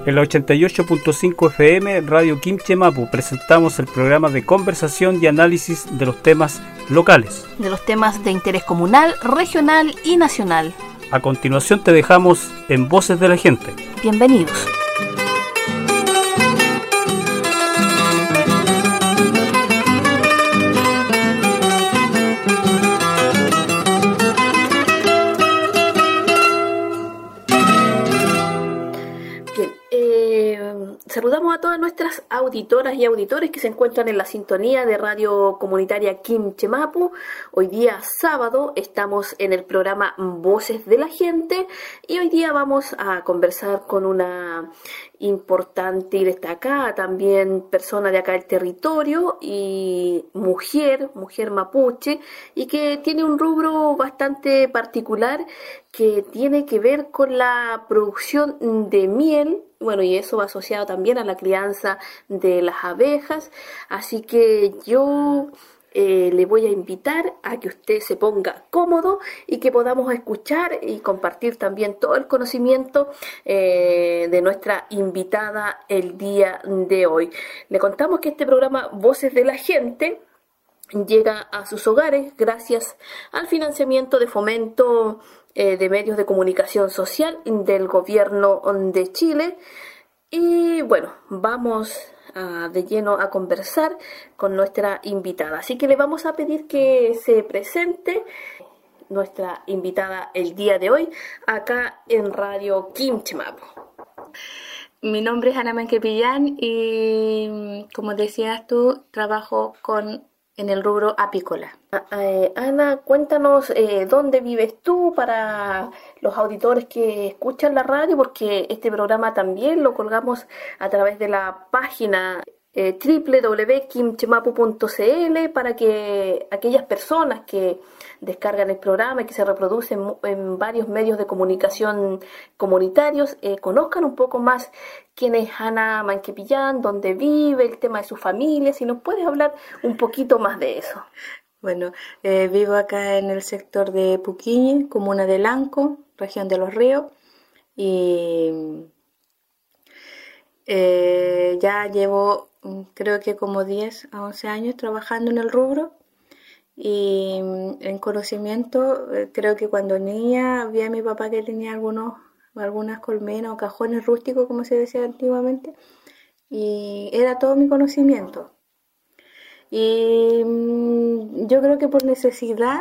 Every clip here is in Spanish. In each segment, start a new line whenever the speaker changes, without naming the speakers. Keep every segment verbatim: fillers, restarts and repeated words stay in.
En la ochenta y ocho punto cinco F M, Radio Quimche Mapu, presentamos el programa de conversación y análisis de los temas locales.
De los temas de interés comunal, regional y nacional.
A continuación te dejamos en Voces de la Gente.
Bienvenidos. Saludamos a todas nuestras auditoras y auditores que se encuentran en la sintonía de Radio Comunitaria Quimche Mapu. Hoy día sábado estamos en el programa Voces de la Gente y hoy día vamos a conversar con una importante y destacada también persona de acá del territorio y mujer, mujer mapuche, y que tiene un rubro bastante particular que tiene que ver con la producción de miel. Bueno, y eso va asociado también a la crianza de las abejas, así que yo eh, le voy a invitar a que usted se ponga cómodo y que podamos escuchar y compartir también todo el conocimiento eh, de nuestra invitada el día de hoy. Le contamos que este programa Voces de la Gente llega a sus hogares gracias al financiamiento de fomento eh, de medios de comunicación social del gobierno de Chile. Y bueno, vamos a, de lleno a conversar con nuestra invitada. Así que le vamos a pedir que se presente nuestra invitada el día de hoy acá en Radio Quimche Mapu.
Mi nombre es Ana Manquepillán y, como decías tú, trabajo con en el rubro apícola.
Eh, Ana, cuéntanos eh, dónde vives tú para los auditores que escuchan la radio, porque este programa también lo colgamos a través de la página eh, doble u doble u doble u punto quimchemapu punto c l para que aquellas personas que descargan el programa y que se reproducen en varios medios de comunicación comunitarios eh, conozcan un poco más quién es Ana Manquepillán, dónde vive, el tema de su familia. Si nos puedes hablar un poquito más de eso.
Bueno, eh, vivo acá en el sector de Puquiñe, comuna de Lanco, región de Los Ríos, y eh, ya llevo creo que como diez a once años trabajando en el rubro. Y en conocimiento, creo que cuando niña vi a mi papá que tenía algunos, algunas colmenas o cajones rústicos, como se decía antiguamente, y era todo mi conocimiento. Y yo creo que por necesidad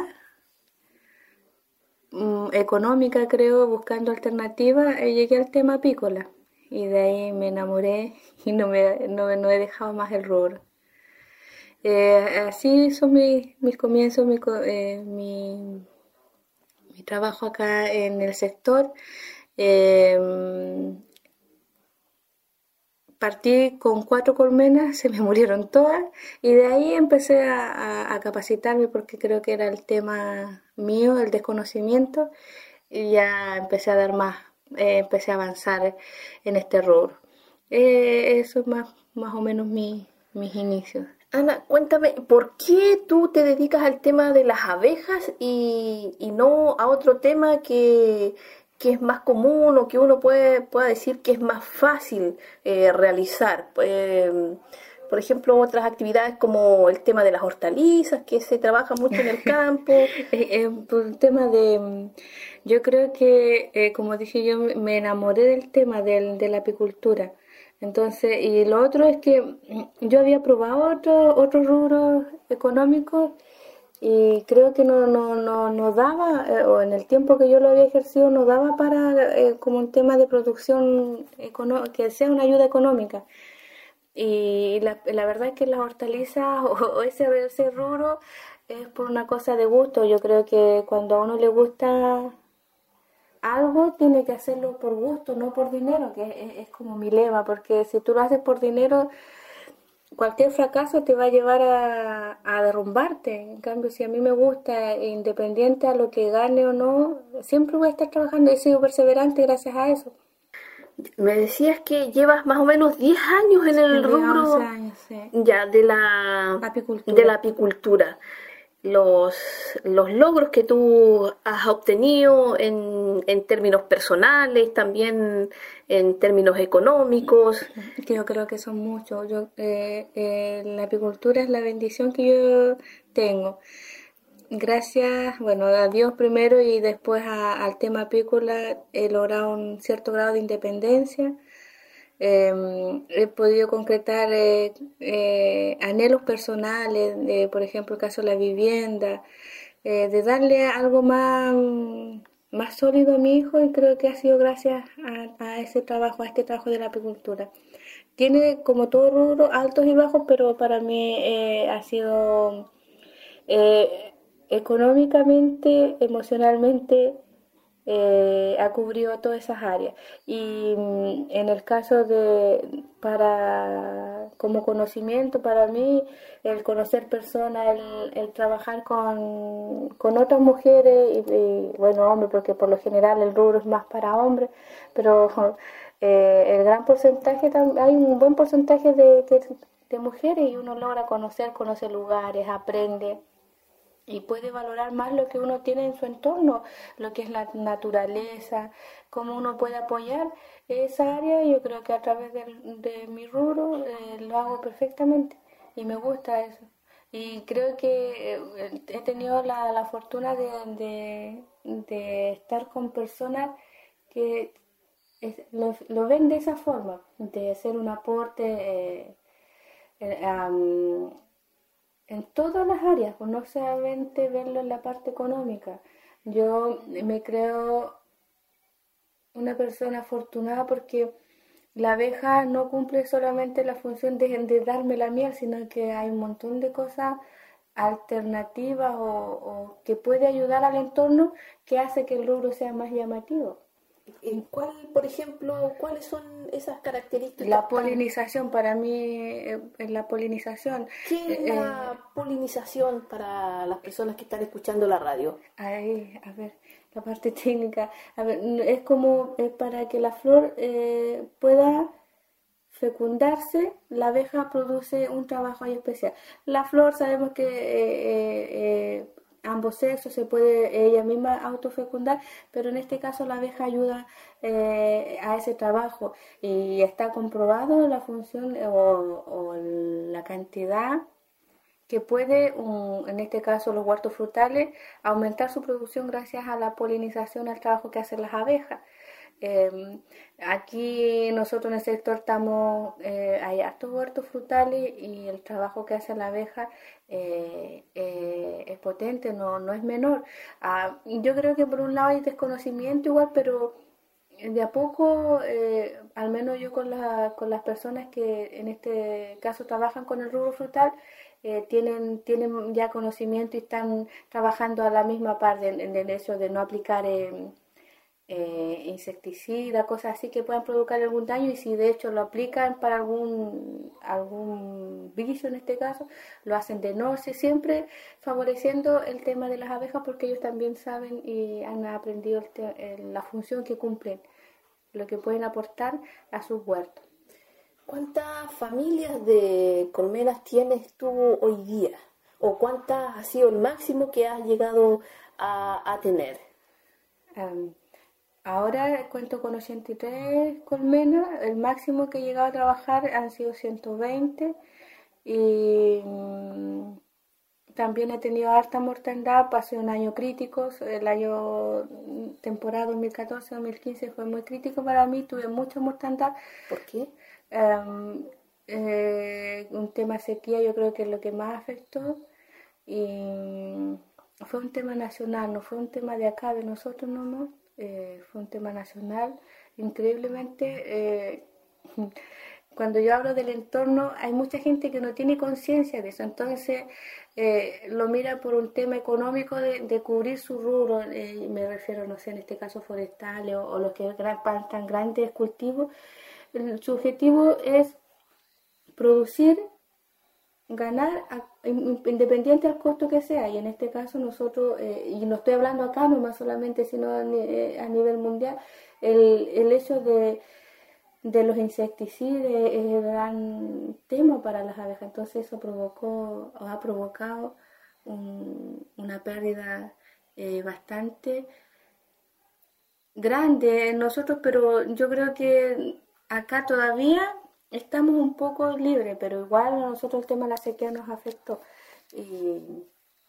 económica, creo, buscando alternativas, llegué al tema apícola. Y de ahí me enamoré y no, me, no, no he dejado más el rubro. Eh, así son mis, mis comienzos, mi, eh, mi, mi trabajo acá en el sector. Eh, partí con cuatro colmenas, se me murieron todas, y de ahí empecé a, a, a capacitarme porque creo que era el tema mío, el desconocimiento, y ya empecé a dar más, eh, empecé a avanzar en este rubro. Eh, eso es más, más o menos mi, mis inicios.
Ana, cuéntame, ¿por qué tú te dedicas al tema de las abejas y, y no a otro tema que, que es más común o que uno puede pueda decir que es más fácil eh, realizar? Eh, por ejemplo, otras actividades como el tema de las hortalizas, que se trabaja mucho en el campo.
eh, por el tema de... Yo creo que, eh, como dije yo, me enamoré del tema del, de la apicultura. Entonces, y lo otro es que yo había probado otros otro rubros económicos y creo que no, no, no, no daba, eh, o en el tiempo que yo lo había ejercido, no daba para eh, como un tema de producción, econo- que sea una ayuda económica. Y la, la verdad es que las hortalizas o, o ese, ese rubro es por una cosa de gusto. Yo creo que cuando a uno le gusta algo, tiene que hacerlo por gusto, no por dinero, que es, es como mi lema, porque si tú lo haces por dinero, cualquier fracaso te va a llevar a, a derrumbarte. En cambio, si a mí me gusta, independiente a lo que gane o no, siempre voy a estar trabajando y he sido perseverante gracias a eso.
Me decías que llevas más o menos diez años en el
Sí,
rubro
once años, sí.
ya de la
Apicultura.
de la apicultura. los, los logros que tú has obtenido en, en términos personales, también en términos económicos.
Que yo creo que son muchos. Yo, eh, eh, la apicultura es la bendición que yo tengo. Gracias, bueno, a Dios primero y después a, al tema apícola he logrado un cierto grado de independencia. Eh, he podido concretar eh, eh, anhelos personales, de, por ejemplo, el caso de la vivienda, eh, de darle algo más, más sólido a mi hijo, y creo que ha sido gracias a, a ese trabajo, a este trabajo de la apicultura. Tiene, como todo rubro, altos y bajos, pero para mí eh, ha sido eh, económicamente, emocionalmente, eh, ha cubrido todas esas áreas. Y mm, en el caso de, para, como conocimiento, para mí, el conocer personas, el, el trabajar con, con otras mujeres, y, y, bueno, hombres, porque por lo general el rubro es más para hombres, pero eh, el gran porcentaje, hay un buen porcentaje de, de, de mujeres, y uno logra conocer, conoce lugares, aprende y puede valorar más lo que uno tiene en su entorno, lo que es la naturaleza, cómo uno puede apoyar esa área. Yo creo que a través de, de mi rubro eh, lo hago perfectamente y me gusta eso. Y creo que eh, he tenido la, la fortuna de, de, de estar con personas que es, lo, lo ven de esa forma, de hacer un aporte eh, eh, um, en todas las áreas, pues no solamente verlo en la parte económica. Yo me creo una persona afortunada porque la abeja no cumple solamente la función de, de darme la miel, sino que hay un montón de cosas alternativas o, o que puede ayudar al entorno, que hace que el rubro sea más llamativo.
¿Cuál, por ejemplo, cuáles son esas características?
La polinización, para mí es eh, la polinización.
¿Qué es eh, la polinización para las personas que están escuchando la radio?
Ahí, a ver, la parte técnica. A ver, es como es para que la flor eh, pueda fecundarse, la abeja produce un trabajo ahí especial. La flor sabemos que eh, eh, ambos sexos se puede ella misma autofecundar, pero en este caso la abeja ayuda eh, a ese trabajo, y está comprobado la función o, o la cantidad que puede, um, en este caso los huertos frutales, aumentar su producción gracias a la polinización, al trabajo que hacen las abejas. Eh, aquí nosotros en el sector estamos, eh, hay hartos huertos frutales, y el trabajo que hace la abeja eh, eh, es potente, no, no es menor. Ah, yo creo que por un lado hay desconocimiento igual, pero de a poco, eh, al menos yo con, la, con las personas que en este caso trabajan con el rubro frutal, eh, tienen, tienen ya conocimiento y están trabajando a la misma par en, en el hecho de no aplicar eh, Eh, insecticida, cosas así que puedan provocar algún daño, y si de hecho lo aplican para algún algún vicio en este caso, lo hacen de noche, siempre favoreciendo el tema de las abejas, porque ellos también saben y han aprendido el te- el- la función que cumplen, lo que pueden aportar a sus huertos.
¿Cuántas familias de colmenas tienes tú hoy día? ¿O cuántas ha sido el máximo que has llegado a, a tener?
Um, Ahora cuento con ochenta y tres colmenas, el máximo que he llegado a trabajar han sido ciento veinte, y mm, también he tenido harta mortandad, pasé un año crítico, el año temporada dos mil catorce dos mil quince fue muy crítico para mí, tuve mucha mortandad.
¿Por qué?
Um, eh, un tema sequía yo creo que es lo que más afectó, y fue un tema nacional, no fue un tema de acá, de nosotros nomás. Eh, fue un tema nacional, increíblemente. Eh, cuando yo hablo del entorno, hay mucha gente que no tiene conciencia de eso, entonces eh, lo mira por un tema económico de, de cubrir su rubro, eh, me refiero, no sé, en este caso forestales o, o los que plantan grandes cultivos. El, su objetivo es producir, ganar a, independiente al costo que sea, y en este caso nosotros, eh, y no estoy hablando acá no más solamente, sino a, a nivel mundial, el, el hecho de, de los insecticidas es el gran tema para las abejas, entonces eso provocó o ha provocado un, una pérdida eh, bastante grande en nosotros, pero yo creo que acá todavía estamos un poco libres, pero igual a nosotros el tema de la sequía nos afectó. Y,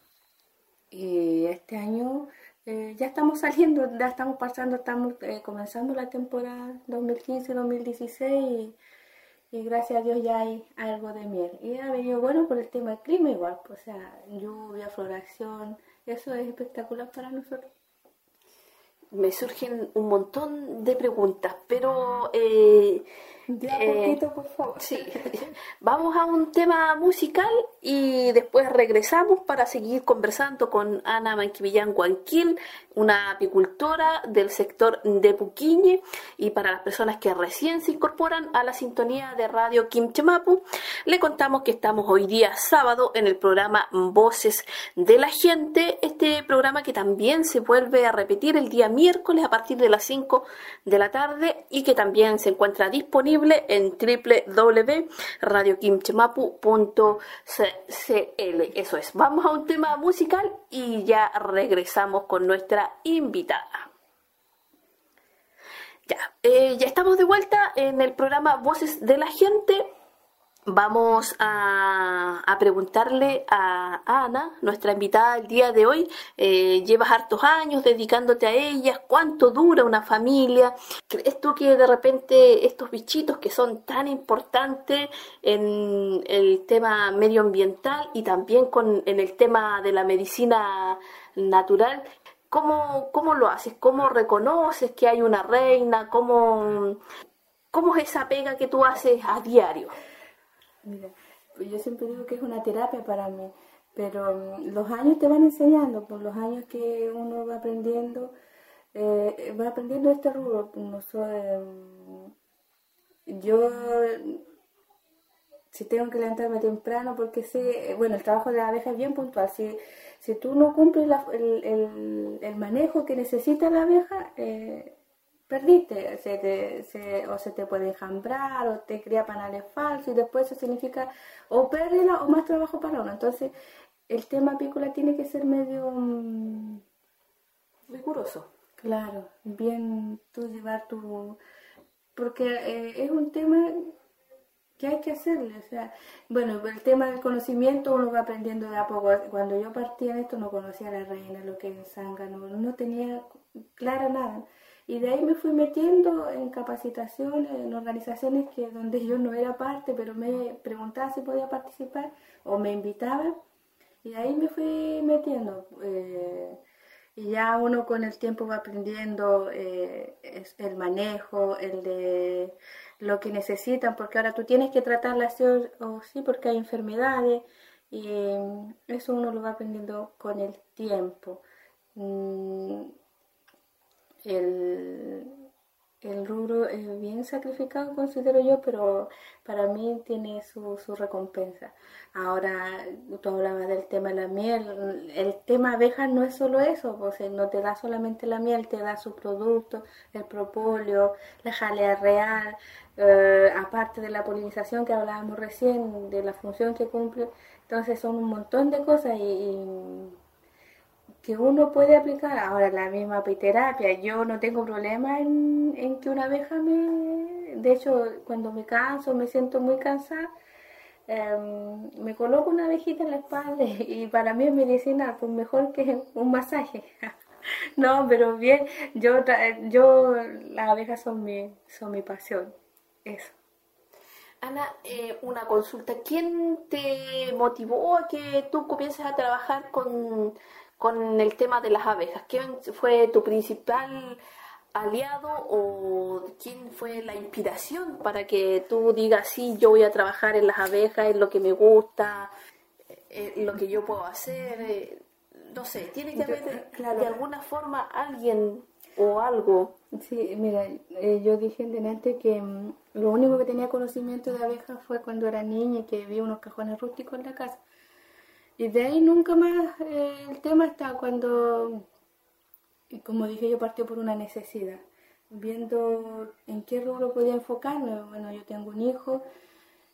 y este año eh, ya estamos saliendo, ya estamos pasando, estamos eh, comenzando la temporada dos mil quince dos mil dieciséis y, y gracias a Dios ya hay algo de miel. Y ha venido bueno por el tema del clima igual, pues, o sea, lluvia, floración, eso es espectacular para nosotros.
Me surgen un montón de preguntas, pero eh,
Ya
eh,
poquito, por favor.
sí, vamos a un tema musical y después regresamos para seguir conversando con Ana Manquivillán Guanquil, una apicultora del sector de Puquiñe, y para las personas que recién se incorporan a la sintonía de Radio Quimchemapu, le contamos que estamos hoy día sábado en el programa Voces de la Gente, este programa que también se vuelve a repetir el día miércoles a partir de las cinco de la tarde y que también se encuentra disponible en doble u doble u doble u punto radio quimchemapu punto c l. Eso es, vamos a un tema musical y ya regresamos con nuestra invitada. Ya, eh, ya estamos de vuelta en el programa Voces de la Gente. Vamos a, a preguntarle a Ana, nuestra invitada el día de hoy. Eh, llevas hartos años dedicándote a ella. ¿Cuánto dura una familia? ¿Crees tú que de repente estos bichitos que son tan importantes en el tema medioambiental y también con, en el tema de la medicina natural, ¿cómo, cómo lo haces? ¿Cómo reconoces que hay una reina? ¿Cómo, cómo es esa pega que tú haces a diario?
Mira, pues yo siempre digo que es una terapia para mí, pero um, los años te van enseñando, por los años que uno va aprendiendo, eh, va aprendiendo este rubro. No soy, um, yo, si tengo que levantarme temprano, porque sé, bueno, el trabajo de la abeja es bien puntual. Si, si tú no cumples la, el, el, el manejo que necesita la abeja, eh, perdiste, se te, se, o se te puede enjambrar, o te cría panales falsos, y después eso significa o pérdida o más trabajo para uno. Entonces, el tema apícola tiene que ser medio um,
riguroso.
Claro, bien tú llevar tu... Porque eh, es un tema que hay que hacerle, o sea, bueno, el tema del conocimiento uno va aprendiendo de a poco. Cuando yo partí en esto no conocía a la reina, lo que es zángano, no, no tenía clara nada. Y de ahí me fui metiendo en capacitaciones, en organizaciones que donde yo no era parte, pero me preguntaba si podía participar o me invitaban. Y de ahí me fui metiendo. Eh, y ya uno con el tiempo va aprendiendo eh, el manejo, el de lo que necesitan, porque ahora tú tienes que tratarla sí o, o sí porque hay enfermedades. Y eso uno lo va aprendiendo con el tiempo. Mm, El, el rubro es bien sacrificado, considero yo, pero para mí tiene su, su recompensa. Ahora, tú hablabas del tema de la miel. El tema abejas no es solo eso, pues no te da solamente la miel, te da sus productos, el propóleo, la jalea real, eh, aparte de la polinización que hablábamos recién, de la función que cumple. Entonces son un montón de cosas y... y que uno puede aplicar. Ahora la misma apiterapia, yo no tengo problema en, en que una abeja me... De hecho, cuando me canso, me siento muy cansada, eh, me coloco una abejita en la espalda y para mí es medicina, pues mejor que un masaje. No, pero bien, yo, yo las abejas son mi, son mi pasión, eso.
Ana, eh, una consulta. ¿Quién te motivó a que tú comiences a trabajar con... con el tema de las abejas? ¿Quién fue tu principal aliado o quién fue la inspiración para que tú digas, sí, yo voy a trabajar en las abejas, es lo que me gusta, es lo que yo puedo hacer? No sé, tiene que haber claro, de alguna forma alguien o algo.
Sí, mira, eh, yo dije delante que um, lo único que tenía conocimiento de abejas fue cuando era niña y que vi unos cajones rústicos en la casa. Y de ahí nunca más eh, el tema está cuando, como dije, yo partí por una necesidad, viendo en qué rubro podía enfocarme. Bueno, yo tengo un hijo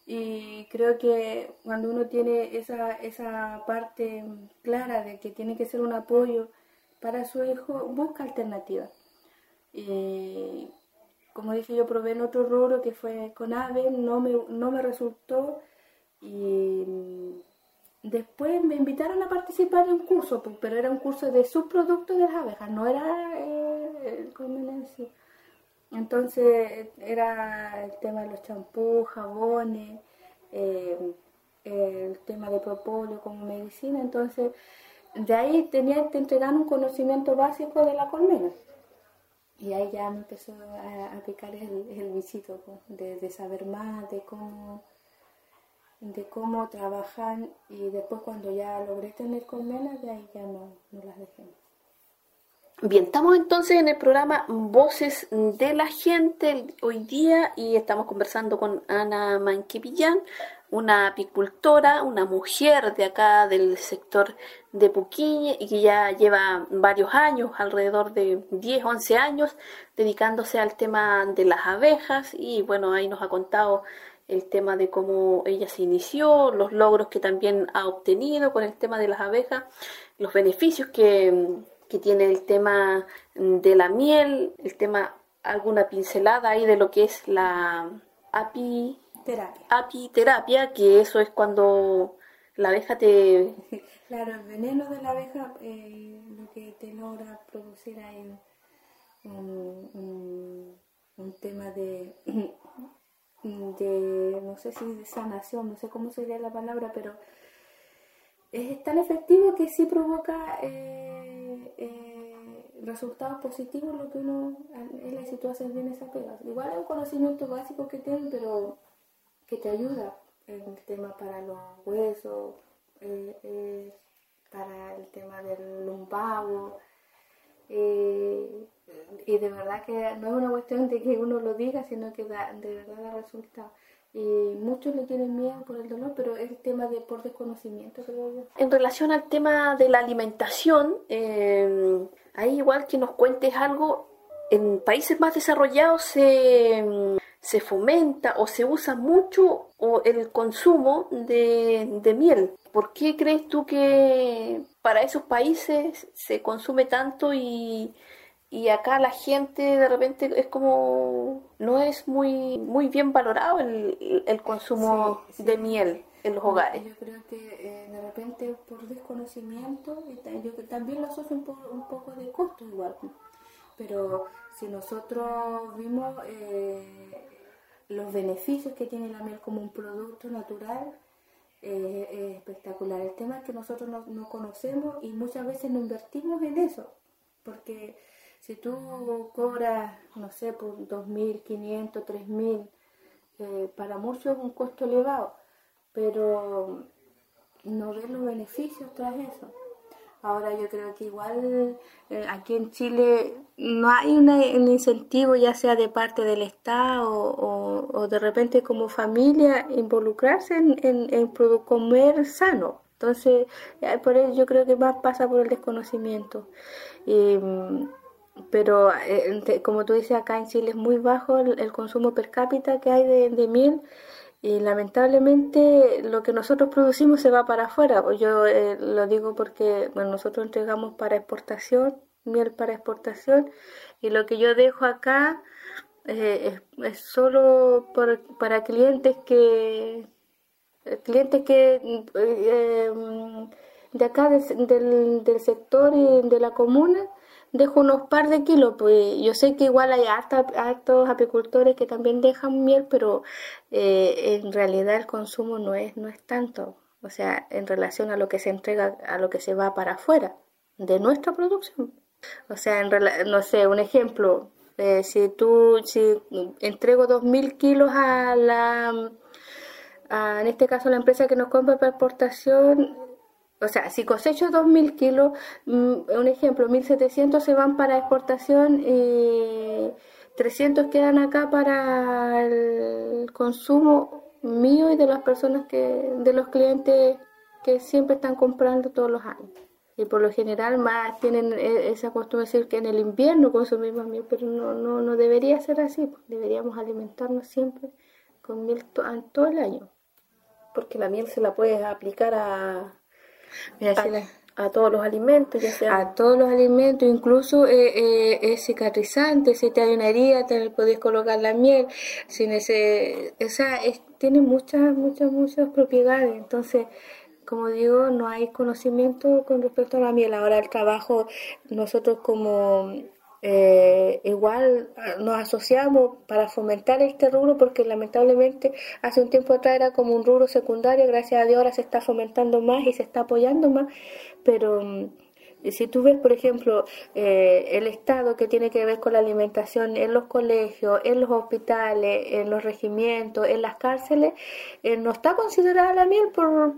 Y creo que cuando uno tiene esa, esa parte clara de que tiene que ser un apoyo para su hijo, busca alternativas. Y como dije, yo probé en otro rubro que fue con aves, no me, no me resultó. Y después me invitaron a participar en un curso, pero era un curso de subproductos de las abejas, no era eh, el colmena en sí. Entonces era el tema de los champús, jabones, eh, el tema de propóleo como medicina. Entonces de ahí tenía que entregar un conocimiento básico de la colmena. Y ahí ya me empezó a, a picar el, el bichito de, de saber más, de cómo, de cómo trabajan. Y después cuando ya logré tener colmenas, de ahí ya no, no las dejé más.
Bien, estamos entonces en el programa Voces de la Gente hoy día y estamos conversando con Ana Manquipillán, una apicultora, una mujer de acá del sector de Puquiñe y que ya lleva varios años, alrededor de diez, once años, dedicándose al tema de las abejas y bueno, ahí nos ha contado el tema de cómo ella se inició, los logros que también ha obtenido con el tema de las abejas, los beneficios que... que tiene el tema de la miel, el tema, alguna pincelada ahí de lo que es la apiterapia, apiterapia que eso es cuando la abeja te...
Claro, el veneno de la abeja eh, lo que te logra producir ahí un, un, un tema de, de, no sé si de sanación, no sé cómo sería la palabra, pero es tan efectivo que sí provoca eh, eh, resultados positivos lo que uno en la situación tiene esa pega. Igual es un conocimiento básico que tienen, pero que te ayuda en el tema para los huesos, eh, eh, para el tema del lumbago. Eh, y de verdad que no es una cuestión de que uno lo diga, sino que da, de verdad da resultados. Y muchos le tienen miedo por el dolor, pero es el tema de por desconocimiento, creo yo.
En relación al tema de la alimentación, eh, ahí igual que nos cuentes algo, en países más desarrollados se, se fomenta o se usa mucho o el consumo de, de miel. ¿Por qué crees tú que para esos países se consume tanto y... y acá la gente de repente es como, no es muy muy bien valorado el, el consumo sí, sí, de miel en los hogares?
Yo creo que eh, de repente por desconocimiento, yo también lo asocio un poco, un poco de costo igual, pero si nosotros vimos eh, los beneficios que tiene la miel como un producto natural, eh, es espectacular. El tema es que nosotros no, no conocemos y muchas veces no invertimos en eso, porque si tú cobras, no sé, por dos mil quinientos, tres mil, eh, para muchos es un costo elevado, pero no ves los beneficios tras eso. Ahora yo creo que igual eh, aquí en Chile no hay una, un incentivo, ya sea de parte del Estado o, o de repente como familia, involucrarse en, en, en comer sano. Entonces, por eso yo creo que más pasa por el desconocimiento. Y, pero eh, como tú dices, acá en Chile es muy bajo el, el consumo per cápita que hay de, de miel y lamentablemente lo que nosotros producimos se va para afuera. Yo eh, lo digo porque bueno, nosotros entregamos para exportación, miel para exportación, y lo que yo dejo acá eh, es, es solo por, para clientes que clientes que eh, de acá de, del, del sector y de la comuna. Dejo unos par de kilos, pues yo sé que igual hay harta, hartos apicultores que también dejan miel, pero eh, en realidad el consumo no es, no es tanto, o sea, en relación a lo que se entrega, a lo que se va para afuera de nuestra producción. O sea, en rela- no sé, un ejemplo, eh, si tú, si entrego dos mil kilos a la, a, en este caso la empresa que nos compra para exportación. O sea, si cosecho dos mil kilos, un ejemplo, mil setecientos se van para exportación y trescientos quedan acá para el consumo mío y de las personas que, de los clientes que siempre están comprando todos los años. Y por lo general más tienen esa costumbre de decir que en el invierno consumimos miel, pero no, no, no debería ser así. Deberíamos alimentarnos siempre con miel to- todo el año.
porque la miel se la puedes aplicar a,
Mira,
a,
si la-
a todos los alimentos, ya sea...
a todos los alimentos, incluso eh, eh, es cicatrizante. Si te hay una herida, te podés colocar la miel. Sin ese, o sea, es- tiene muchas, muchas, muchas propiedades. Entonces, como digo, no hay conocimiento con respecto a la miel. Ahora el trabajo, nosotros como eh, igual ah, nos asociamos para fomentar este rubro, porque lamentablemente hace un tiempo atrás era como un rubro secundario. Gracias a Dios ahora se está fomentando más y se está apoyando más, pero mm, si tú ves, por ejemplo, eh, el Estado que tiene que ver con la alimentación en los colegios, en los hospitales, en los regimientos, en las cárceles, eh, no está considerada la miel por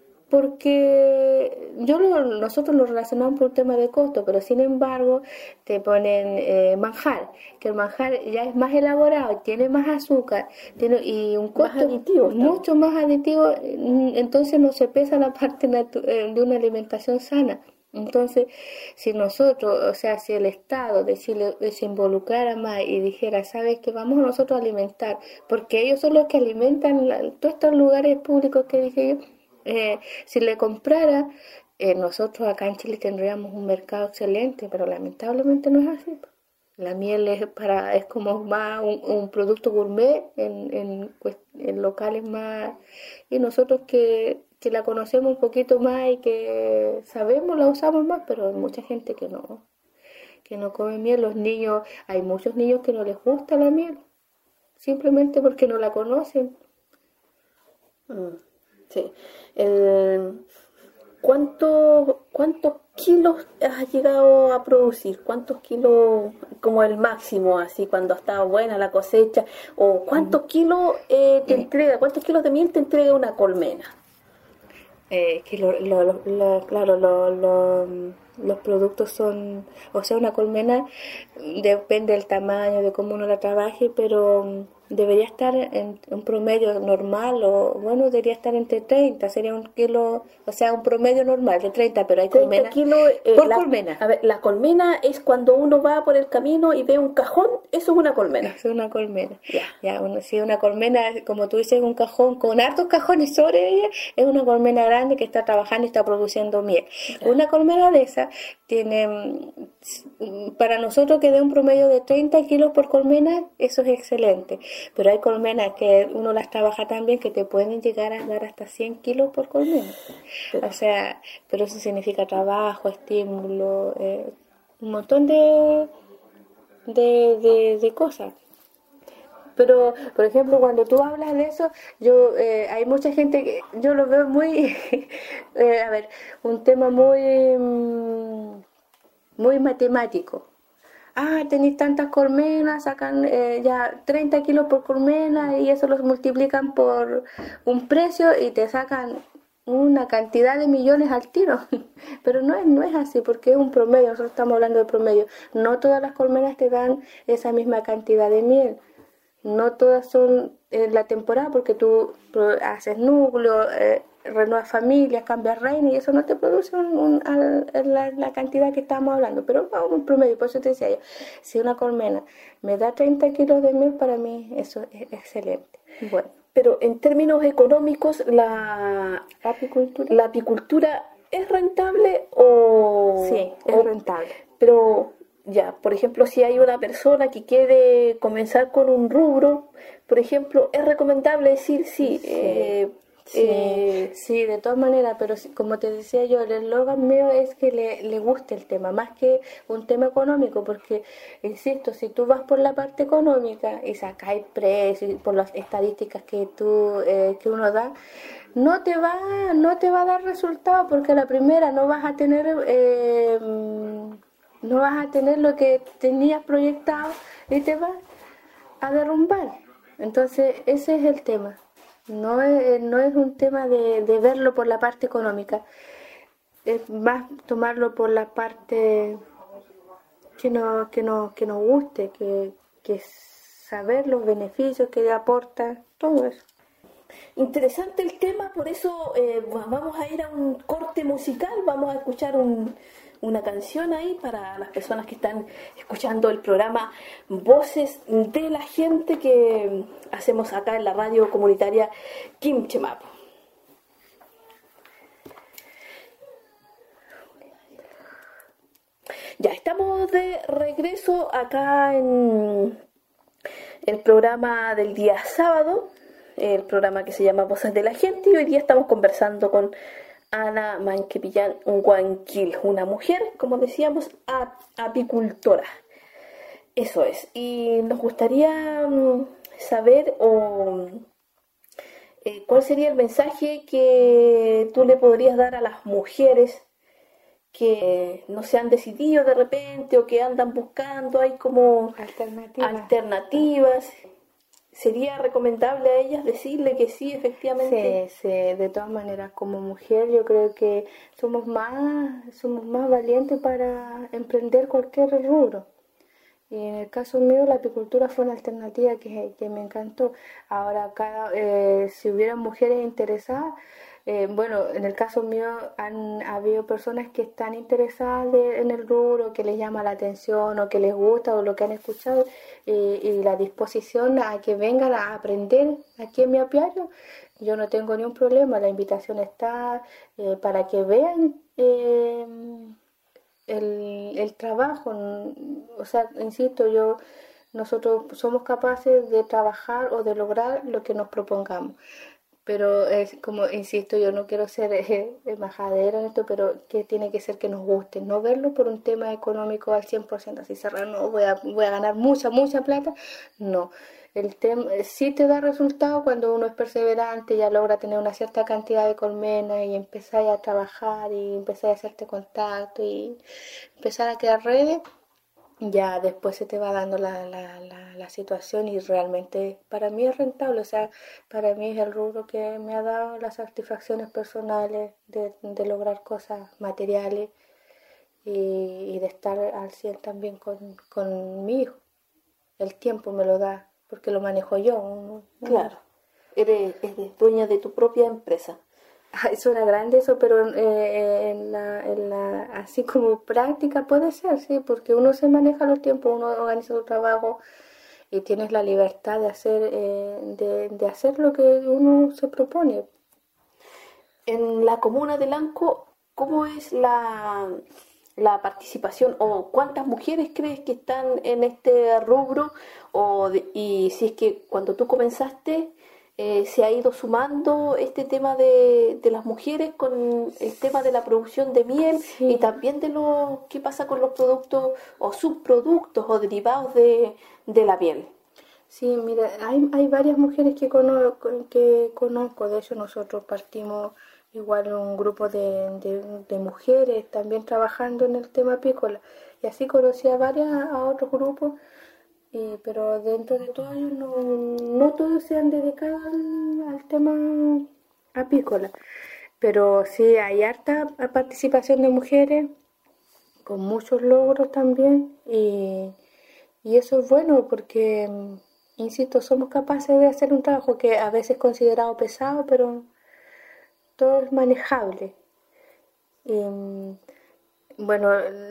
porque yo lo- nosotros lo relacionamos por un tema de costo, pero sin embargo te ponen eh, manjar, que el manjar ya es más elaborado, tiene más azúcar, tiene y un costo
aditivos también.
mucho más aditivo, mm, entonces no se pesa la parte natu- eh, de una alimentación sana. Entonces, si nosotros, o sea, si el Estado decirle, se involucrara más y dijera, sabes que vamos nosotros a alimentar, porque ellos son los que alimentan la- todos estos lugares públicos que dije yo, eh, si le comprara, eh, nosotros acá en Chile tendríamos un mercado excelente, pero lamentablemente no es así. La miel es para es como más un, un producto gourmet en, en, cues- en locales más, y nosotros que, que la conocemos un poquito más y que sabemos, la usamos más, pero hay mucha gente que no, que no come miel. Los niños, hay muchos niños que no les gusta la miel, simplemente porque no la conocen.
Mm, sí. El, ¿cuánto, ¿Cuántos kilos has llegado a producir? ¿Cuántos kilos como el máximo, así cuando está buena la cosecha? ¿O cuántos kilos eh, te entrega, cuántos kilos de miel te entrega una colmena?
Eh, que lo, lo, lo- lo- claro, lo- lo- los productos son, o sea, una colmena depende del tamaño, de cómo uno la trabaje, pero mm, debería estar en un promedio normal, o bueno, debería estar entre treinta, sería un kilo, o sea, un promedio normal de treinta, pero hay
treinta
colmenas
kilos, eh,
por
la,
colmena.
A ver, la colmena es cuando uno va por el camino y ve un cajón, eso es una colmena.
Es una colmena.
Ya.
Ya, uno, si una colmena, como tú dices, un cajón con hartos cajones sobre ella, es una colmena grande que está trabajando y está produciendo miel.
Ya.
Una colmena de esa tiene, mm, para nosotros que dé un promedio de treinta kilos por colmena, eso es excelente. Pero hay colmenas que uno las trabaja tan bien que te pueden llegar a dar hasta cien kilos por colmena.
Pero-
O sea, pero eso significa trabajo, estímulo, eh, un montón de, de, de, de cosas. Pero, por ejemplo, cuando tú hablas de eso, yo eh, hay mucha gente que yo lo veo muy, eh, a ver, un tema muy, mm, muy matemático. Ah, tenéis tantas colmenas, sacan eh, ya treinta kilos por colmena y eso los multiplican por un precio y te sacan una cantidad de millones al tiro. Pero no es, no es así, porque es un promedio, nosotros estamos hablando de promedio. No todas las colmenas te dan esa misma cantidad de miel. No todas son en la temporada, porque tú pro- haces núcleo, eh, renuevas familias, cambias reina y eso no te produce un, un- al- la, la cantidad que estamos hablando. Pero vamos, un promedio, por eso te decía yo, si una colmena me da treinta kilos de miel, para mí eso es excelente. Bueno,
Pero en términos económicos, la,
apicultura,
la apicultura es rentable o...
sí, es
o-
rentable.
Pero ya, por ejemplo, si hay una persona que quiere comenzar con un rubro, por ejemplo, es recomendable decir sí.
Sí.
eh,
Sí,
eh,
sí, de todas maneras, pero sí, como te decía yo, el eslogan mío es que le, le guste el tema, más que un tema económico, porque, insisto, si tú vas por la parte económica y sacáis precios, y por las estadísticas que tú eh, que uno da, no te va, no te va a dar resultado, porque a la primera no vas a tener, eh, no vas a tener lo que tenías proyectado y te vas a derrumbar. Entonces, ese es el tema. No es, no es un tema de, de verlo por la parte económica, es más tomarlo por la parte que, no, que, no, que nos guste, que, que saber los beneficios que aporta, todo eso.
interesante el tema, por eso eh, vamos a ir a un corte musical, vamos a escuchar un, una canción ahí para las personas que están escuchando el programa Voces de la Gente que hacemos acá en la radio comunitaria Quimchemapu. Ya estamos de regreso acá en el programa del día sábado, el programa que se llama Voces de la Gente, y hoy día estamos conversando con Ana Manquepillán Huanquil, una mujer, como decíamos, apicultora. Eso es. Y nos gustaría saber o, eh, cuál sería el mensaje que tú le podrías dar a las mujeres que no se han decidido de repente o que andan buscando, hay como
alternativas.
alternativas. ¿Sería recomendable a ellas decirle que sí, efectivamente?
Sí, sí, de todas maneras, como mujer yo creo que somos más, somos más valientes para emprender cualquier rubro. Y en el caso mío la apicultura fue una alternativa que, que me encantó. Ahora, cada, eh, si hubiera mujeres interesadas, eh, bueno, en el caso mío han habido personas que están interesadas de, en el rubro, que les llama la atención o que les gusta o lo que han escuchado, y, y la disposición a que vengan a aprender aquí en mi apiario, yo no tengo ningún problema. La invitación está eh, para que vean eh, el, el trabajo. O sea, insisto, yo nosotros somos capaces de trabajar o de lograr lo que nos propongamos. Pero es como, insisto, yo no quiero ser eh, majadera en esto, pero que tiene que ser que nos guste, no verlo por un tema económico al cien por ciento, así cerrado, no, voy a, voy a ganar mucha, mucha plata, no. El tema sí te da resultado cuando uno es perseverante, ya logra tener una cierta cantidad de colmenas y empezar a trabajar y empezar a hacerte contacto y empezar a crear redes. Ya después se te va dando la, la, la, la situación y realmente para mí es rentable. O sea, para mí es el rubro que me ha dado las satisfacciones personales de, de lograr cosas materiales y, y de estar al cien también con, con mi hijo. El tiempo me lo da porque lo manejo yo, ¿no?
Claro, eres, eres dueña de tu propia empresa.
Ay, suena grande eso, pero eh, en la, en la, así como práctica puede ser, sí, porque uno se maneja los tiempos, uno organiza su trabajo y tienes la libertad de hacer, eh, de, de hacer lo que uno se propone.
En la comuna de Lanco, ¿cómo es la, la participación o cuántas mujeres crees que están en este rubro? O de, y si es que cuando tú comenzaste, Eh, se ha ido sumando este tema de, de las mujeres con el tema de la producción de miel, sí, y también de lo que pasa con los productos o subproductos o derivados de, de la miel.
Sí, mira, hay, hay varias mujeres que conozco, que conozco, de hecho nosotros partimos igual un grupo de, de, de mujeres también trabajando en el tema apícola, y así conocí a varias, a otros grupos. Eh, pero dentro de todo ellos no, no todos se han dedicado al, al tema apícola, pero sí hay harta participación de mujeres con muchos logros también, y, y eso es bueno porque, insisto, somos capaces de hacer un trabajo que a veces es considerado pesado, pero todo es manejable. Y, bueno,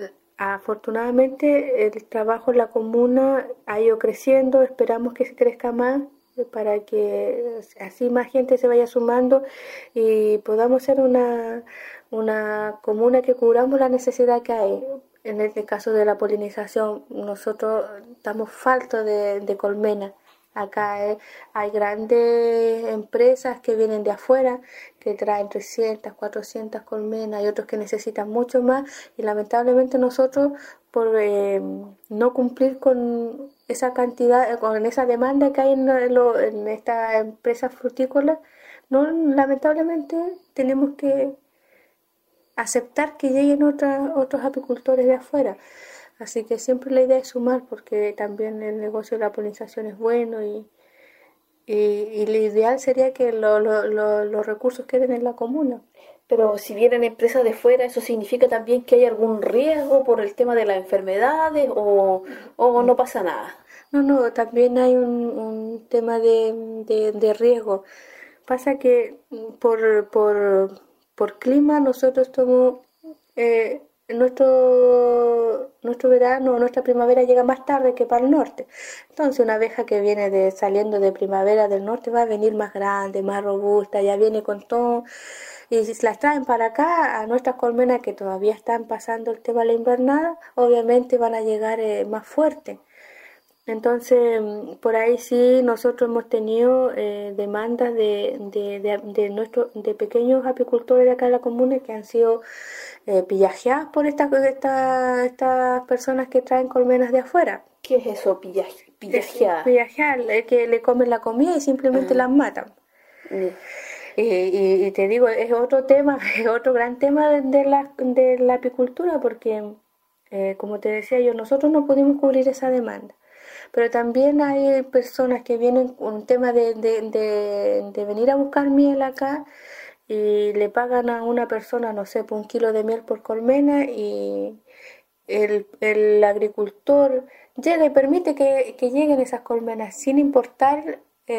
afortunadamente el trabajo en la comuna ha ido creciendo, esperamos que se crezca más para que así más gente se vaya sumando y podamos ser una, una comuna que cubramos la necesidad que hay. En este caso de la polinización, nosotros estamos faltos de, de colmenas. Acá eh, hay grandes empresas que vienen de afuera, que traen trescientas, cuatrocientas colmenas, y otros que necesitan mucho más, y lamentablemente nosotros, por eh, no cumplir con esa cantidad, con esa demanda que hay en, lo, en estas empresas frutícolas, no, lamentablemente tenemos que aceptar que lleguen otras, otros apicultores de afuera. Así que siempre la idea es sumar, porque también el negocio de la polinización es bueno y, y, y lo ideal sería que lo, lo, lo, los recursos queden en la comuna.
Pero si vienen empresas de fuera, ¿eso significa también que hay algún riesgo por el tema de las enfermedades o, o no pasa nada?
No, no, también hay un, un tema de, de, de riesgo. Pasa que por, por, por clima nosotros somos... Eh, Nuestro, nuestro verano, nuestra primavera llega más tarde que para el norte. Entonces una abeja que viene de, saliendo de primavera del norte va a venir más grande, más robusta, ya viene con todo. Y si las traen para acá, a nuestras colmenas que todavía están pasando el tema de la invernada, obviamente van a llegar eh, más fuertes. Entonces, por ahí sí nosotros hemos tenido eh, demandas de, de, de, de, nuestro, de pequeños apicultores de acá de la comuna que han sido eh, pillajeadas por estas esta, estas personas que traen colmenas de afuera.
¿Qué es eso, pillaje, pillajeada?
Pillajear, es que le comen la comida y simplemente
Ah.
las matan.
Mm.
Y, y, y te digo, es otro tema, es otro gran tema de, de, la, de la apicultura porque, eh, como te decía yo, nosotros no pudimos cubrir esa demanda. Pero también hay personas que vienen con un tema de, de, de, de venir a buscar miel acá y le pagan a una persona, no sé, por un kilo de miel por colmena y el, el agricultor llega y permite que, que lleguen esas colmenas sin importar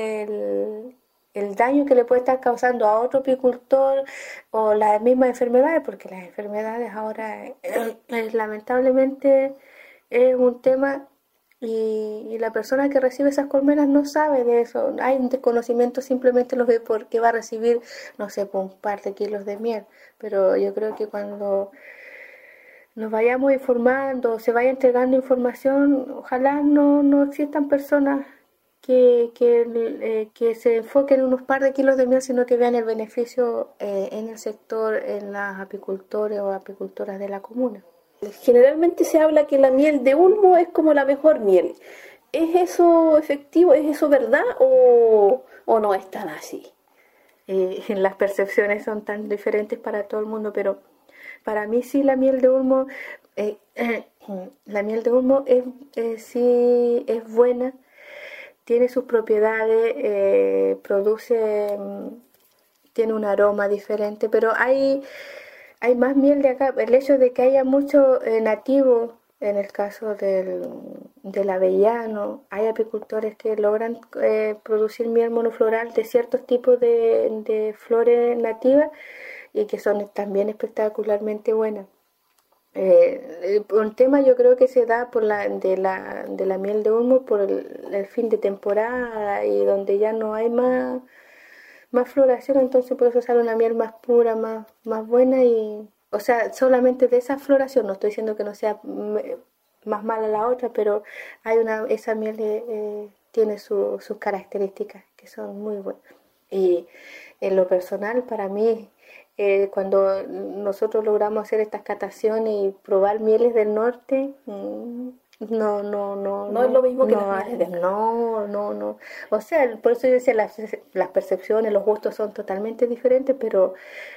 el, el daño que le puede estar causando a otro apicultor o las mismas enfermedades, porque las enfermedades ahora eh, eh, lamentablemente es un tema. Y, y la persona que recibe esas colmenas no sabe de eso, hay un desconocimiento, simplemente lo ve porque va a recibir, no sé, por un par de kilos de miel. Pero yo creo que cuando nos vayamos informando, se vaya entregando información, ojalá no, no existan personas que, que, eh, que se enfoquen en unos par de kilos de miel, sino que vean el beneficio eh, en el sector, en las apicultores o apicultoras de la comuna.
Generalmente se habla que la miel de ulmo es como la mejor miel. ¿Es eso efectivo? ¿Es eso verdad? ¿O, o no es tan así?
Eh, las percepciones son tan diferentes para todo el mundo, pero para mí sí la miel de ulmo, eh, eh, la miel de ulmo es, eh, sí es buena, tiene sus propiedades, eh, produce, tiene un aroma diferente, pero hay... Hay más miel de acá. El hecho de que haya mucho eh, nativo, en el caso del, del avellano, hay apicultores que logran eh, producir miel monofloral de ciertos tipos de, de flores nativas y que son también espectacularmente buenas. Eh, un tema yo creo que se da por la de la, de la miel de ulmo por el, el fin de temporada y donde ya no hay más... más floración, entonces por eso sale una miel más pura, más, más buena y, o sea, solamente de esa floración, no estoy diciendo que no sea más mala la otra, pero hay una, esa miel eh, tiene su, sus características que son muy buenas. Y en lo personal, para mí, eh, cuando nosotros logramos hacer estas cataciones y probar mieles del norte, mmm, No, no, no.
No es lo mismo que
no,
las mieles de acá.
No, no, no. O sea, por eso yo decía, las, las percepciones, los gustos son totalmente diferentes, pero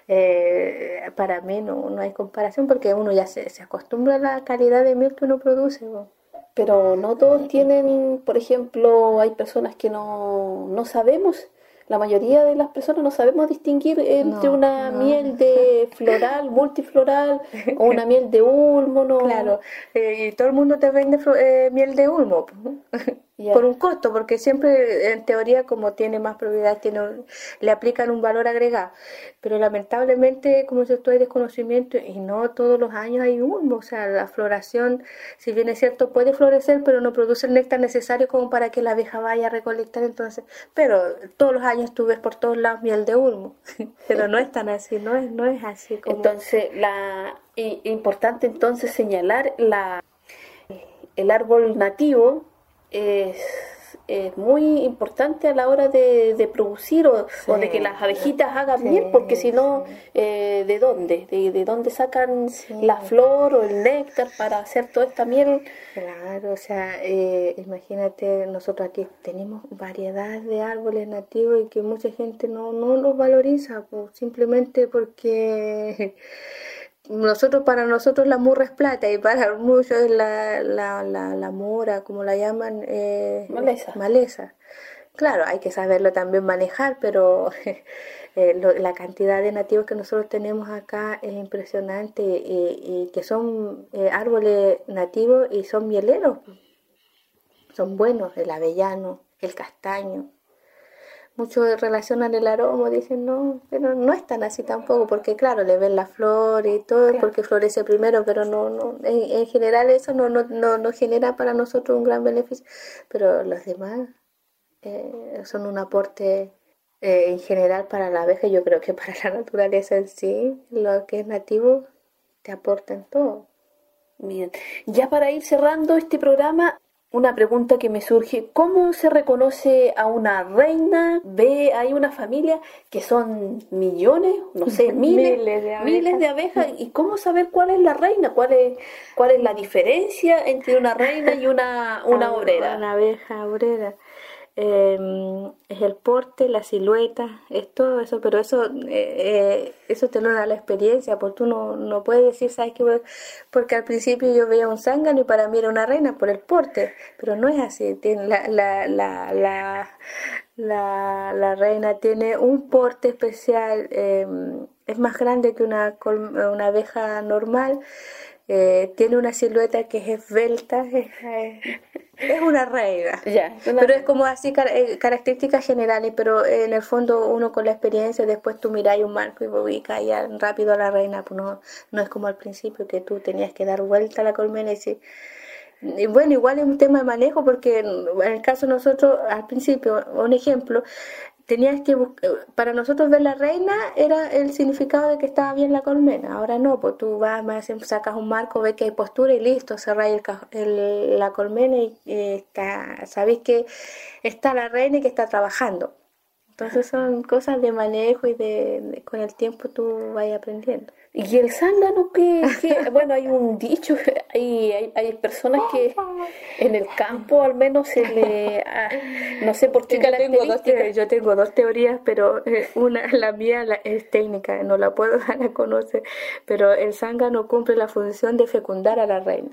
eh, para mí no, no hay comparación porque uno ya se, se acostumbra a la calidad de miel que uno produce. ¿No?
Pero no todos tienen, por ejemplo, hay personas que no, no sabemos, la mayoría de las personas no sabemos distinguir entre
No,
una
no.
miel de floral, multifloral, o una miel de ulmo, ¿no?
Claro, eh, y todo el mundo te vende flo- eh, miel de ulmo
Ya.
por un costo, porque siempre en teoría como tiene más propiedades, tiene un- le aplican un valor agregado, pero lamentablemente como yo estoy desconocimiento y no todos los años hay ulmo, o sea, la floración, si bien es cierto, puede florecer, pero no produce el néctar necesario como para que la abeja vaya a recolectar, entonces, pero todos los años tú ves por todos lados miel de ulmo, pero no es tan así, no es, no es así como...
Entonces, la i- importante entonces señalar la el árbol nativo es, es muy importante a la hora de, de producir o,
Sí,
o de que las abejitas hagan
sí,
miel, porque si no,
sí.
eh, ¿de dónde? ¿De, de dónde sacan
Sí.
la flor o el néctar para hacer toda esta miel?
Claro, o sea, eh, imagínate, nosotros aquí tenemos variedad de árboles nativos y que mucha gente no, no los valoriza, pues, simplemente porque nosotros, para nosotros la murra es plata y para muchos es la, la, la, la mora, como la llaman, eh,
Maleza.
maleza. Claro, hay que saberlo también manejar, pero eh, lo- la cantidad de nativos que nosotros tenemos acá es impresionante y, y que son eh, árboles nativos y son mieleros, son buenos, el avellano, el castaño. Muchos relacionan el aroma, dicen no, pero no es tan así tampoco, porque claro, le ven la flor y todo,
Claro.
porque florece primero, pero no, no, en, en general eso no, no, no, no genera para nosotros un gran beneficio, pero los demás eh, son un aporte eh, en general para la abeja, yo creo que para la naturaleza en sí, lo que es nativo te aporta en todo.
Bien, ya para ir cerrando este programa, una pregunta que me surge: ¿cómo se reconoce a una reina? Ve, hay una familia que son millones, no sé, miles,
Miles de abejas.
miles de abejas, y cómo saber cuál es la reina, cuál es, cuál es la diferencia entre una reina y una, una obrera.
Una abeja obrera. Eh, es el porte, la silueta, es todo eso, pero eso eh, eh, eso te lo da la experiencia, porque tú no, no puedes decir, ¿sabes qué? Porque al principio yo veía un zángano y para mí era una reina por el porte, pero no es así. Tiene la, la, la, la, la, la reina tiene un porte especial, eh, es más grande que una, una abeja normal. Eh, tiene una silueta que es esbelta, es, es, es una reina.
Ya, una...
Pero es como así car características generales, pero en el fondo uno con la experiencia, después tú miráis un marco y ubicas ya rápido a la reina, pues no, no es como al principio que tú tenías que dar vuelta a la colmena y sí. Y bueno, igual es un tema de manejo, porque en el caso de nosotros, al principio, un ejemplo, tenías que buscar, para nosotros ver la reina era el significado de que estaba bien la colmena. Ahora no, pues tú vas, sacas un marco, ves que hay postura y listo, cerráis el, el, la colmena y, y está, sabéis que está la reina y que está trabajando. Entonces son cosas de manejo y de, de con el tiempo tú vas aprendiendo.
Y el zángano, que, que bueno, hay un dicho, hay, hay, hay personas que en el campo al menos se le, ah, no sé por qué
yo tengo, dos
características.
yo tengo dos teorías, pero eh, una, la mía la, es técnica, no la puedo dar a conocer, pero el zángano cumple la función de fecundar a la reina.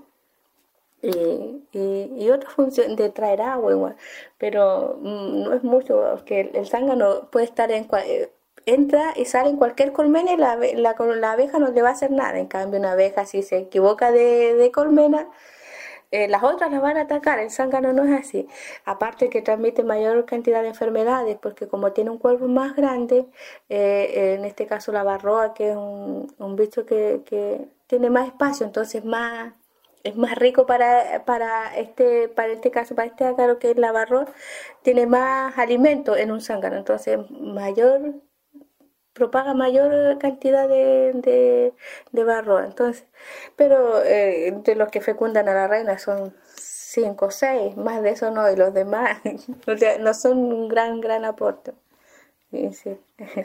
Y, y, y otra función de traer agua igual, pero mm, no es mucho, porque el, el zángano puede estar en cual, entra y sale en cualquier colmena y la, la, la abeja no le va a hacer nada. En cambio una abeja, si se equivoca de, de colmena, eh, las otras la van a atacar. El zángano no es así, aparte que transmite mayor cantidad de enfermedades, porque como tiene un cuerpo más grande, eh, en este caso la varroa, que es un, un bicho que, que tiene más espacio, entonces más es más rico para, para este para este caso, para este ácaro que es la varroa, tiene más alimento en un zángano, entonces mayor propaga mayor cantidad de, de, de varroa. Entonces, pero eh, de los que fecundan a la reina son cinco o seis, más de eso no, y los demás no son un gran gran aporte. Sí, sí.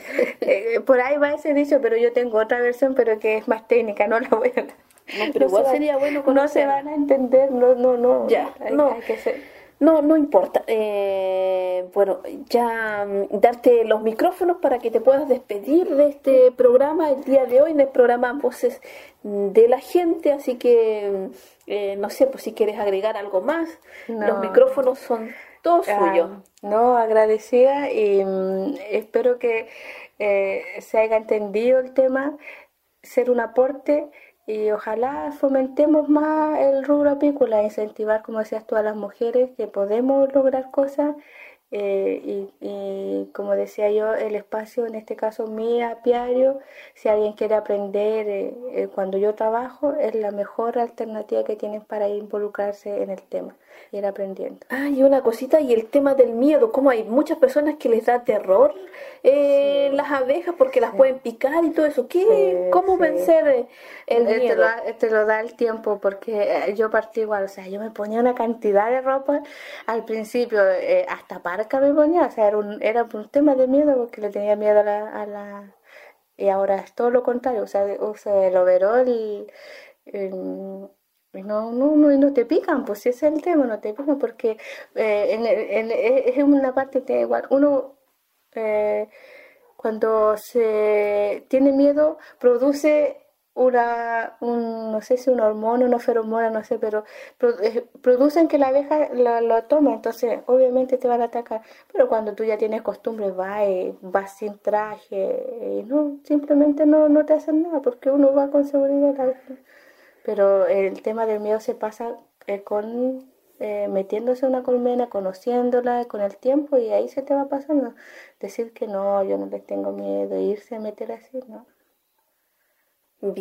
Por ahí va ese dicho, pero yo tengo otra versión, pero que es más técnica, no la voy a...
No, pero igual
no
sería bueno conocer.
No se van a entender, no, no, no.
Ya,
hay,
no.
Hay que ser...
No, no importa. Eh, bueno, ya um, darte los micrófonos para que te puedas despedir de este programa el día de hoy, en el programa Voces de la Gente. Así que, eh, no sé, pues si quieres agregar algo más, no. Los micrófonos son todos
ah,
suyos.
No, agradecida y mm, espero que eh, se haya entendido el tema, ser un aporte. Y ojalá fomentemos más el rubro apícola, incentivar, como decías tú, a las mujeres, que podemos lograr cosas. Eh, y, y como decía yo, el espacio, en este caso mi apiario, si alguien quiere aprender eh, eh, cuando yo trabajo, es la mejor alternativa que tienen para involucrarse en el tema, ir aprendiendo.
Ah, y una cosita, y el tema del miedo, como hay muchas personas que les da terror eh, sí. las abejas porque las sí. pueden picar y todo eso. ¿Qué? Sí, ¿Cómo sí. vencer el
te
miedo?
Lo, te lo da el tiempo, porque yo partí igual, o sea, yo me ponía una cantidad de ropa al principio, eh, hasta parca me ponía, o sea, era un, era un tema de miedo, porque le tenía miedo a la... A la y ahora es todo lo contrario, o sea, uso el overol y... El, Y no, no, no, no te pican, pues si ese es el tema, no te pican, porque eh, en, en, es una parte que igual uno eh, cuando se tiene miedo produce una, un, no sé si una hormona, una feromona, no sé, pero produ eh, producen que la abeja lo, lo tome, entonces obviamente te van a atacar, pero cuando tú ya tienes costumbre, vas, y, vas sin traje, y no, simplemente no, no te hacen nada, porque uno va con seguridad a la abeja. Pero el tema del miedo se pasa eh, con eh, metiéndose en una colmena, conociéndola con el tiempo, y ahí se te va pasando. Decir que no, yo no les tengo miedo, irse a meter así, ¿no?
Bien,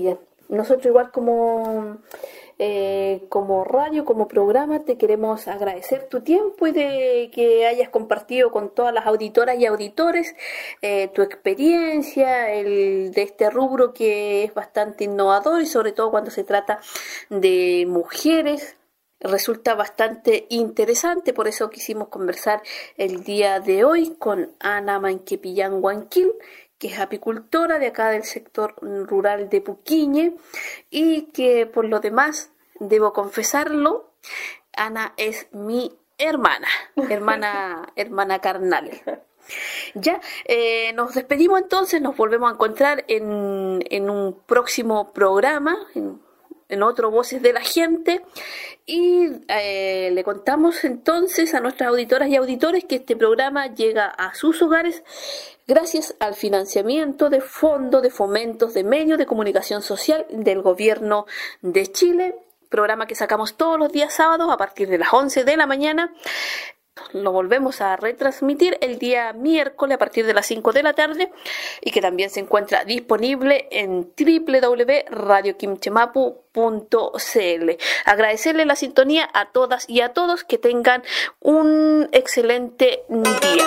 nosotros igual como, eh, como radio, como programa, te queremos agradecer tu tiempo y de que hayas compartido con todas las auditoras y auditores eh, tu experiencia el, de este rubro que es bastante innovador y sobre todo cuando se trata de mujeres. Resulta bastante interesante, por eso quisimos conversar el día de hoy con Ana Manquepillán Huanquil, que es apicultora de acá del sector rural de Puquiñe y que por lo demás, debo confesarlo, Ana es mi hermana, hermana, hermana carnal. Ya, eh, nos despedimos entonces, nos volvemos a encontrar en, en un próximo programa, en, en otro Voces de la Gente, y eh, le contamos entonces a nuestras auditoras y auditores que este programa llega a sus hogares gracias al financiamiento de Fondo de Fomentos de Medios de Comunicación Social del Gobierno de Chile, programa que sacamos todos los días sábados a partir de las once de la mañana. Lo volvemos a retransmitir el día miércoles a partir de las cinco de la tarde y que también se encuentra disponible en doble u doble u doble u punto radio quimchemapu punto c l. Agradecerle la sintonía a todas y a todos, que tengan un excelente día.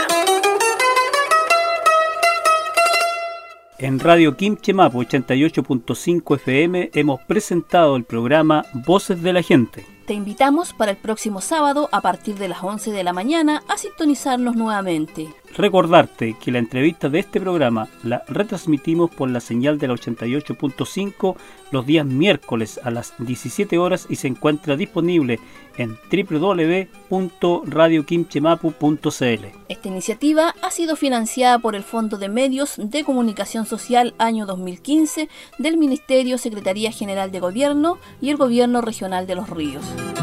En Radio Quimchemapu ochenta y ocho punto cinco F M hemos presentado el programa Voces de la Gente.
Te invitamos para el próximo sábado a partir de las once de la mañana a sintonizarnos nuevamente.
Recordarte que la entrevista de este programa la retransmitimos por la señal de la ochenta y ocho punto cinco los días miércoles a las diecisiete horas y se encuentra disponible en doble u doble u doble u punto radio quimchemapu punto c l.
Esta iniciativa ha sido financiada por el Fondo de Medios de Comunicación Social año dos mil quince del Ministerio Secretaría General de Gobierno y el Gobierno Regional de Los Ríos.